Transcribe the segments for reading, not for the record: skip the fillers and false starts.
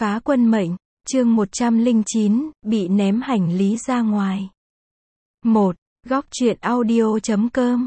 Phá quân mệnh, chương 109, bị ném hành lý ra ngoài. 1. Góc truyện audio.com.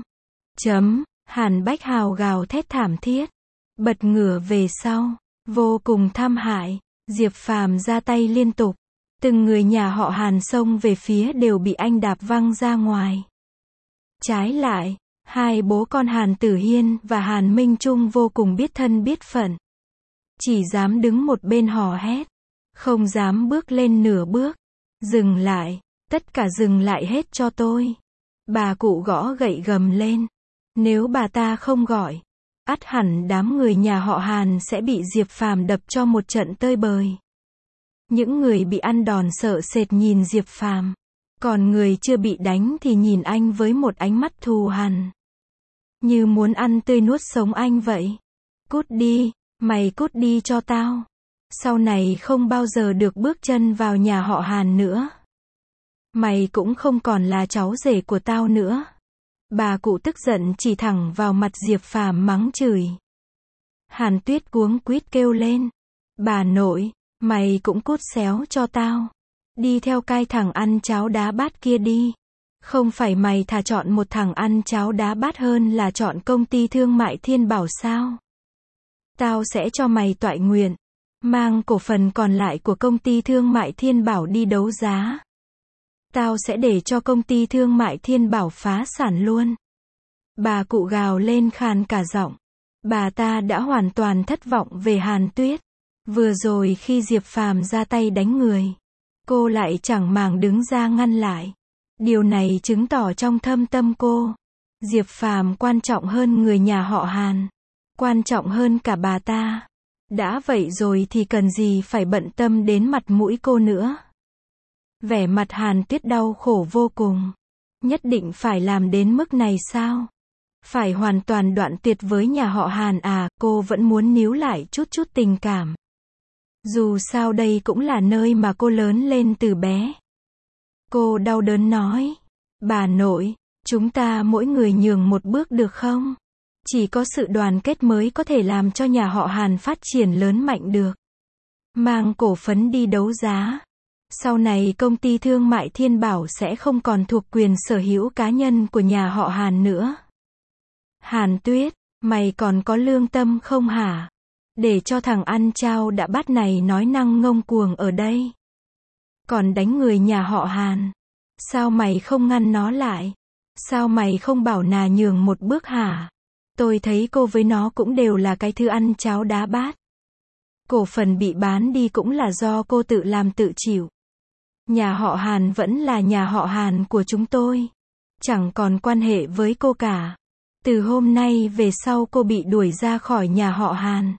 Hàn Bách Hào gào thét thảm thiết, bật ngửa về sau, vô cùng thảm hại. Diệp Phàm ra tay liên tục, từng người nhà họ Hàn xông về phía đều bị anh đạp văng ra ngoài. Trái lại, hai bố con Hàn Tử Hiên và Hàn Minh Trung vô cùng biết thân biết phận, chỉ dám đứng một bên hò hét, không dám bước lên nửa bước. Dừng lại, tất cả dừng lại hết cho tôi. Bà cụ gõ gậy gầm lên. Nếu bà ta không gọi, ắt hẳn đám người nhà họ Hàn sẽ bị Diệp Phàm đập cho một trận tơi bời. Những người bị ăn đòn sợ sệt nhìn Diệp Phàm, còn người chưa bị đánh thì nhìn anh với một ánh mắt thù hằn, như muốn ăn tươi nuốt sống anh vậy. Cút đi, mày cút đi cho tao. Sau này không bao giờ được bước chân vào nhà họ Hàn nữa. Mày cũng không còn là cháu rể của tao nữa. Bà cụ tức giận chỉ thẳng vào mặt Diệp Phàm mắng chửi. Hàn Tuyết cuống quýt kêu lên. Bà nội, mày cũng cút xéo cho tao. Đi theo cái thằng ăn cháo đá bát kia đi. Không phải mày thà chọn một thằng ăn cháo đá bát hơn là chọn công ty thương mại Thiên Bảo sao? Tao sẽ cho mày toại nguyện, mang cổ phần còn lại của công ty thương mại Thiên Bảo đi đấu giá. Tao sẽ để cho công ty thương mại Thiên Bảo phá sản luôn. Bà cụ gào lên khàn cả giọng. Bà ta đã hoàn toàn thất vọng về Hàn Tuyết. Vừa rồi khi Diệp Phàm ra tay đánh người, cô lại chẳng màng đứng ra ngăn lại. Điều này chứng tỏ trong thâm tâm cô, Diệp Phàm quan trọng hơn người nhà họ Hàn, quan trọng hơn cả bà ta. Đã vậy rồi thì cần gì phải bận tâm đến mặt mũi cô nữa. Vẻ mặt Hàn Tuyết đau khổ vô cùng. Nhất định phải làm đến mức này sao? Phải hoàn toàn đoạn tuyệt với nhà họ Hàn à? Cô vẫn muốn níu lại chút tình cảm. Dù sao đây cũng là nơi mà cô lớn lên từ bé. Cô đau đớn nói. Bà nội, chúng ta mỗi người nhường một bước được không? Chỉ có sự đoàn kết mới có thể làm cho nhà họ Hàn phát triển lớn mạnh được. Mang cổ phấn đi đấu giá. Sau này công ty thương mại Thiên Bảo sẽ không còn thuộc quyền sở hữu cá nhân của nhà họ Hàn nữa. Hàn Tuyết, mày còn có lương tâm không hả? Để cho thằng ăn chao đã bắt này nói năng ngông cuồng ở đây. Còn đánh người nhà họ Hàn. Sao mày không ngăn nó lại? Sao mày không bảo nà nhường một bước hả? Tôi thấy cô với nó cũng đều là cái thứ ăn cháo đá bát. Cổ phần bị bán đi cũng là do cô tự làm tự chịu. Nhà họ Hàn vẫn là nhà họ Hàn của chúng tôi. Chẳng còn quan hệ với cô cả. Từ hôm nay về sau cô bị đuổi ra khỏi nhà họ Hàn.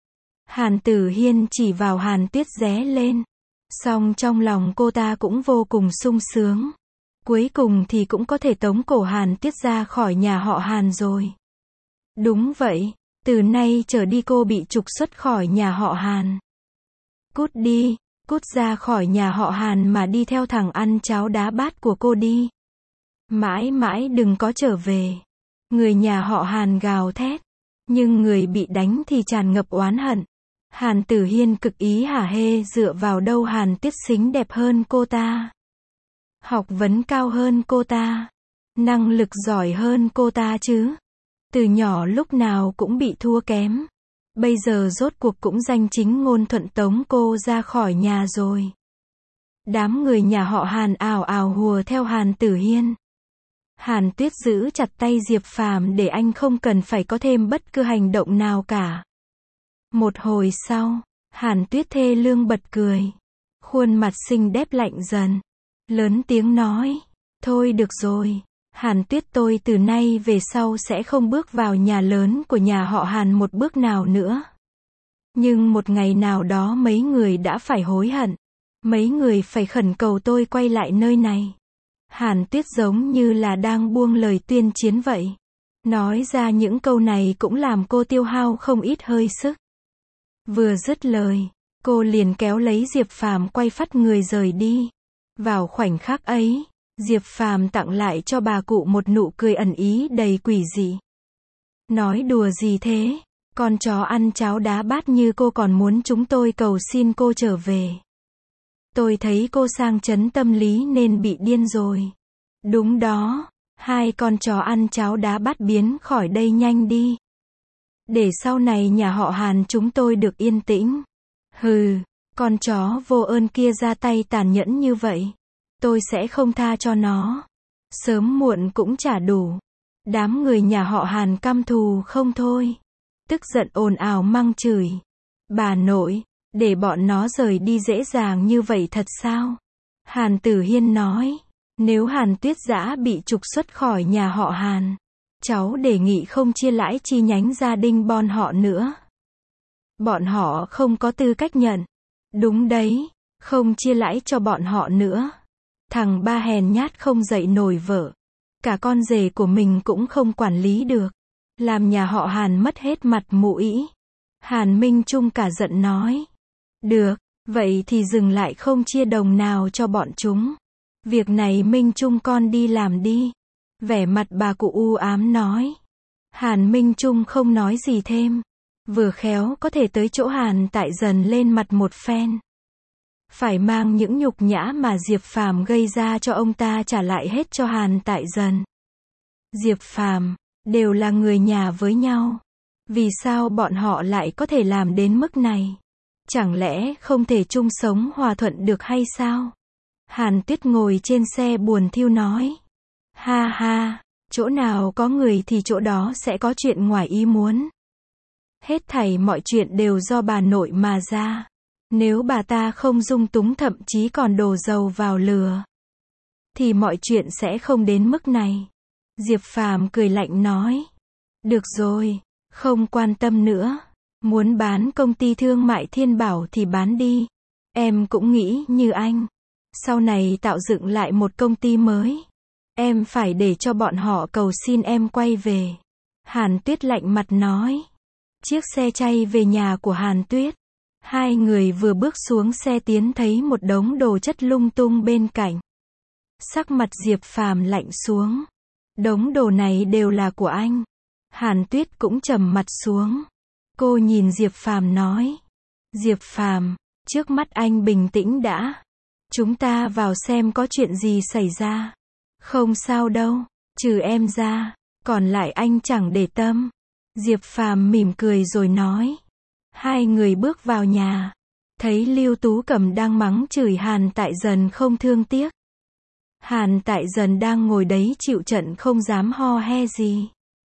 Hàn Tử Hiên chỉ vào Hàn Tuyết ré lên. Song trong lòng cô ta cũng vô cùng sung sướng. Cuối cùng thì cũng có thể tống cổ Hàn Tuyết ra khỏi nhà họ Hàn rồi. Đúng vậy, từ nay trở đi cô bị trục xuất khỏi nhà họ Hàn. Cút đi, cút ra khỏi nhà họ Hàn mà đi theo thằng ăn cháo đá bát của cô đi. Mãi mãi đừng có trở về. Người nhà họ Hàn gào thét, nhưng người bị đánh thì tràn ngập oán hận. Hàn Tử Hiên cực ý hả hê, dựa vào đâu Hàn Tuyết xinh đẹp hơn cô ta, học vấn cao hơn cô ta, năng lực giỏi hơn cô ta chứ. Từ nhỏ lúc nào cũng bị thua kém. Bây giờ rốt cuộc cũng danh chính ngôn thuận tống cô ra khỏi nhà rồi. Đám người nhà họ Hàn ào ào hùa theo Hàn Tử Hiên. Hàn Tuyết giữ chặt tay Diệp Phàm để anh không cần phải có thêm bất cứ hành động nào cả. Một hồi sau, Hàn Tuyết thê lương bật cười. Khuôn mặt xinh đẹp lạnh dần. Lớn tiếng nói. Thôi được rồi. Hàn Tuyết, tôi từ nay về sau sẽ không bước vào nhà lớn của nhà họ Hàn một bước nào nữa. Nhưng một ngày nào đó mấy người đã phải hối hận. Mấy người phải khẩn cầu tôi quay lại nơi này. Hàn Tuyết giống như là đang buông lời tuyên chiến vậy. Nói ra những câu này cũng làm cô tiêu hao không ít hơi sức. Vừa dứt lời, cô liền kéo lấy Diệp Phàm quay phắt người rời đi. Vào khoảnh khắc ấy, Diệp Phàm tặng lại cho bà cụ một nụ cười ẩn ý đầy quỷ dị. Nói đùa gì thế? Con chó ăn cháo đá bát như cô còn muốn chúng tôi cầu xin cô trở về. Tôi thấy cô sang chấn tâm lý nên bị điên rồi. Đúng đó, hai con chó ăn cháo đá bát biến khỏi đây nhanh đi. Để sau này nhà họ Hàn chúng tôi được yên tĩnh. Hừ, con chó vô ơn kia ra tay tàn nhẫn như vậy. Tôi sẽ không tha cho nó. Sớm muộn cũng trả đủ. Đám người nhà họ Hàn căm thù không thôi. Tức giận ồn ào mắng chửi. Bà nội, để bọn nó rời đi dễ dàng như vậy thật sao? Hàn Tử Hiên nói. Nếu Hàn Tuyết Dã bị trục xuất khỏi nhà họ Hàn, cháu đề nghị không chia lãi chi nhánh gia đình bọn họ nữa. Bọn họ không có tư cách nhận. Đúng đấy, không chia lãi cho bọn họ nữa. Thằng ba hèn nhát không dậy nổi vợ. Cả con rể của mình cũng không quản lý được. Làm nhà họ Hàn mất hết mặt mũi. Hàn Minh Trung cả giận nói. Được, vậy thì dừng lại không chia đồng nào cho bọn chúng. Việc này Minh Trung con đi làm đi. Vẻ mặt bà cụ u ám nói. Hàn Minh Trung không nói gì thêm. Vừa khéo có thể tới chỗ Hàn Tại Dần lên mặt một phen. Phải mang những nhục nhã mà Diệp Phàm gây ra cho ông ta trả lại hết cho Hàn Tại Dần. Diệp Phàm, đều là người nhà với nhau. Vì sao bọn họ lại có thể làm đến mức này? Chẳng lẽ không thể chung sống hòa thuận được hay sao? Hàn Tuyết ngồi trên xe buồn thiu nói. Ha ha, chỗ nào có người thì chỗ đó sẽ có chuyện ngoài ý muốn. Hết thảy mọi chuyện đều do bà nội mà ra. Nếu bà ta không dung túng thậm chí còn đổ dầu vào lửa, thì mọi chuyện sẽ không đến mức này. Diệp Phàm cười lạnh nói. Được rồi, không quan tâm nữa. Muốn bán công ty thương mại Thiên Bảo thì bán đi. Em cũng nghĩ như anh. Sau này tạo dựng lại một công ty mới. Em phải để cho bọn họ cầu xin em quay về. Hàn Tuyết lạnh mặt nói. Chiếc xe chay về nhà của Hàn Tuyết. Hai người vừa bước xuống xe tiến thấy một đống đồ chất lung tung bên cạnh. Sắc mặt Diệp Phàm lạnh xuống. Đống đồ này đều là của anh. Hàn Tuyết cũng trầm mặt xuống. Cô nhìn Diệp Phàm nói. Diệp Phàm, trước mắt anh bình tĩnh đã. Chúng ta vào xem có chuyện gì xảy ra. Không sao đâu, trừ em ra, còn lại anh chẳng để tâm. Diệp Phàm mỉm cười rồi nói. Hai người bước vào nhà. Thấy Lưu Tú Cẩm đang mắng chửi Hàn Tại Dần không thương tiếc. Hàn Tại Dần đang ngồi đấy chịu trận không dám ho he gì.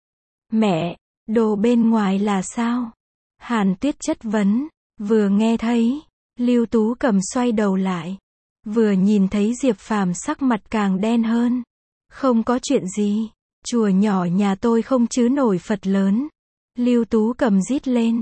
Mẹ, đồ bên ngoài là sao? Hàn Tuyết chất vấn. Vừa nghe thấy, Lưu Tú Cẩm xoay đầu lại. Vừa nhìn thấy Diệp Phàm sắc mặt càng đen hơn. Không có chuyện gì. Chùa nhỏ nhà tôi không chứ nổi Phật lớn. Lưu Tú Cẩm rít lên.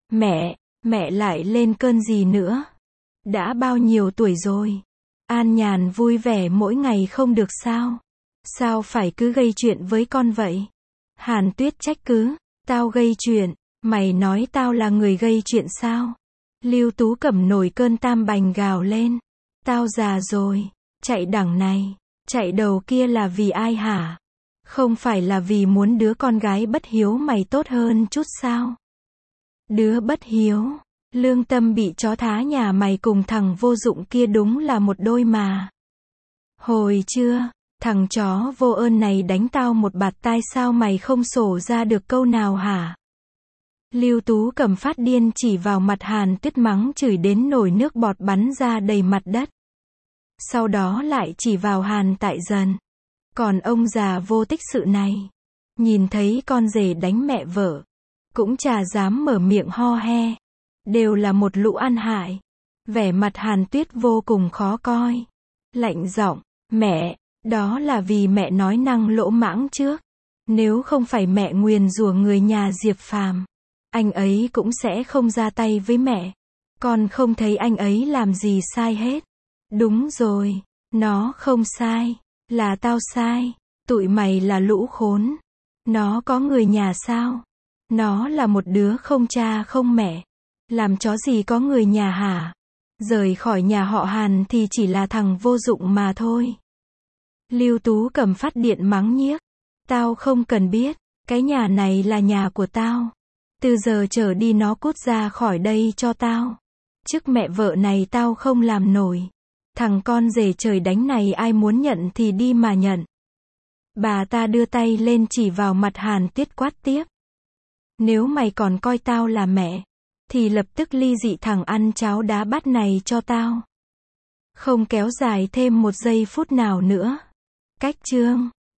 Mẹ lại lên cơn gì nữa? Đã bao nhiêu tuổi rồi? An nhàn vui vẻ mỗi ngày không được sao? Sao phải cứ gây chuyện với con vậy? Hàn Tuyết trách cứ. Tao gây chuyện? Mày nói tao là người gây chuyện sao? Lưu Tú Cẩm nổi cơn tam bành gào lên. Tao già rồi, chạy đằng này, chạy đầu kia là vì ai hả? Không phải là vì muốn đứa con gái bất hiếu mày tốt hơn chút sao? Đứa bất hiếu, lương tâm bị chó thá nhà mày cùng thằng vô dụng kia đúng là một đôi mà. Hồi trưa, thằng chó vô ơn này đánh tao một bạt tai sao mày không sổ ra được câu nào hả? Lưu Tú Cẩm phát điên chỉ vào mặt Hàn Tuyết mắng chửi đến nổi nước bọt bắn ra đầy mặt đất. Sau đó lại chỉ vào Hàn Tại Dần. Còn ông già vô tích sự này, nhìn thấy con rể đánh mẹ vợ, cũng chả dám mở miệng ho he. Đều là một lũ ăn hại. Vẻ mặt Hàn Tuyết vô cùng khó coi. Lạnh giọng, mẹ, đó là vì mẹ nói năng lỗ mãng trước. Nếu không phải mẹ nguyền rủa người nhà Diệp Phàm, anh ấy cũng sẽ không ra tay với mẹ. Con không thấy anh ấy làm gì sai hết. Đúng rồi, nó không sai, là tao sai. Tụi mày là lũ khốn. Nó có người nhà sao? Nó là một đứa không cha không mẹ. Làm chó gì có người nhà hả? Rời khỏi nhà họ Hàn thì chỉ là thằng vô dụng mà thôi. Lưu Tú Cẩm phát điện mắng nhiếc. Tao không cần biết, cái nhà này là nhà của tao. Từ giờ trở đi nó cút ra khỏi đây cho tao. Chức mẹ vợ này tao không làm nổi. Thằng con rể trời đánh này ai muốn nhận thì đi mà nhận. Bà ta đưa tay lên chỉ vào mặt Hàn Tuyết quát tiếp. Nếu mày còn coi tao là mẹ, thì lập tức ly dị thằng ăn cháo đá bát này cho tao. Không kéo dài thêm một giây phút nào nữa. Cách chương